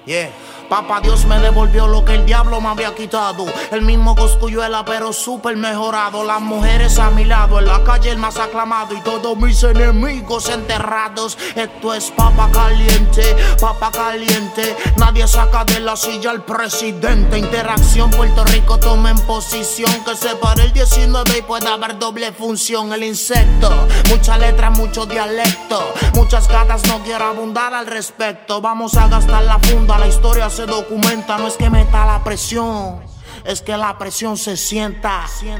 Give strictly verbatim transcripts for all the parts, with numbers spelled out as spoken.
Yeah. Papá Dios me devolvió lo que el diablo me había quitado. El mismo Cosculluela pero súper mejorado. Las mujeres a mi lado, en la calle el más aclamado y todos mis enemigos enterrados. Esto es papa caliente, papa caliente. Nadie saca de la silla al presidente. Interacción, Puerto Rico toma en posición. Que se pare el diecinueve y pueda haber doble función. El insecto, mucha letra, mucho dialecto. Muchas gatas, no quiero abundar al respecto. Vamos a gastar la funda, la historia se documenta. No es que meta la presión, es que la presión se sienta.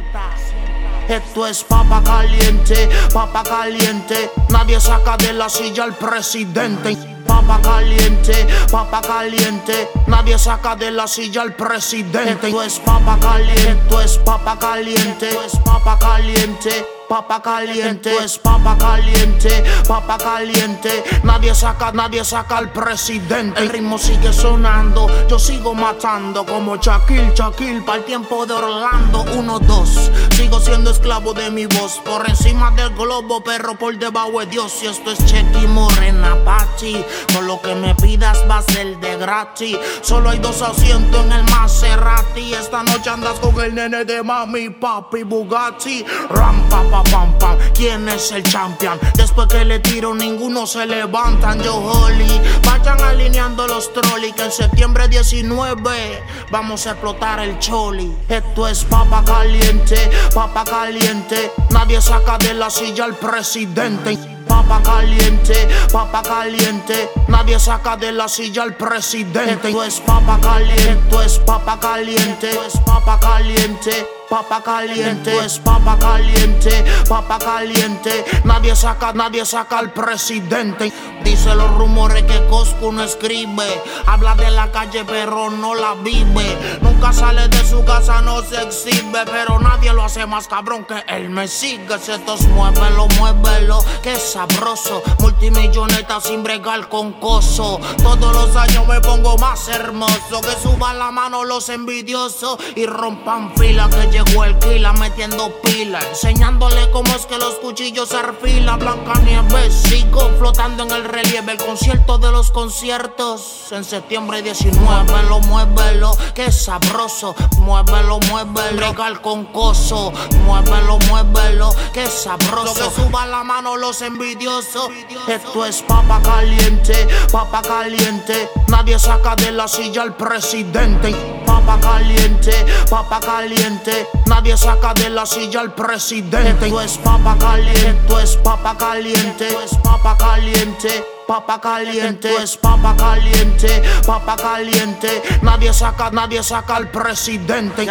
Esto es papa caliente, papa caliente. Nadie saca de la silla al presidente. Papa caliente, papa caliente. Nadie saca de la silla al presidente. Esto es papa caliente, esto es papa caliente, esto es papa caliente. Papa caliente, esto es papa caliente, papa caliente. Nadie saca, nadie saca al presidente. El ritmo sigue sonando, yo sigo matando como Shaquille, Shaquille para el tiempo de Orlando. Uno, dos, sigo siendo esclavo de mi voz. Por encima del globo, perro por debajo de Dios. Y esto es Chequi Morena Pachi. Con lo que me pidas va a ser de gratis. Solo hay dos asientos en el Maserati. Esta noche andas con el nene de mami, papi, Bugatti. Ram, papa. Pam, pam. ¿Quién es el champion? Después que le tiro ninguno se levantan. Yo Holly, vayan alineando los trolleys que en septiembre diecinueve vamos a explotar el choli. Esto es papa caliente, papa caliente. Nadie saca de la silla al presidente. Papa caliente, papa caliente. Nadie saca de la silla al presidente. Esto es papa caliente, esto es papa caliente, esto es papa caliente. Papa caliente, esto es papa caliente, papa caliente. Nadie saca, nadie saca al presidente. Dice los rumores que Coscu no escribe. Habla de la calle pero no la vive. Nunca sale de su casa, no se exhibe. Pero nadie lo hace más cabrón que él me sigue. Estos muévelo, muévelo, que sabroso. Multimilloneta sin bregar con coso. Todos los años me pongo más hermoso. Que suban la mano los envidiosos y rompan fila. Que llegó el Kila metiendo pila, enseñándole cómo es que los cuchillos se arfilan. Blancanieves, sigo flotando en el relieve. El concierto de los conciertos en septiembre diecinueve. Muévelo, muévelo, que sabroso. Muévelo, muévelo, regal con coso. Muévelo, muévelo, que sabroso. Que suban la mano los envidiosos. Esto es papa caliente, papa caliente. Nadie saca de la silla al presidente. Papa caliente, papa caliente. Nadie saca de la silla al presidente. Esto es papa caliente, esto es papa caliente, esto es papa caliente. Papa caliente, esto es papa caliente, papa caliente. Nadie saca, nadie saca al presidente.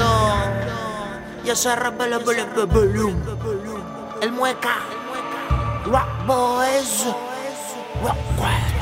Y ese rebelde, el mueca, Rock Boys, Rock Boys.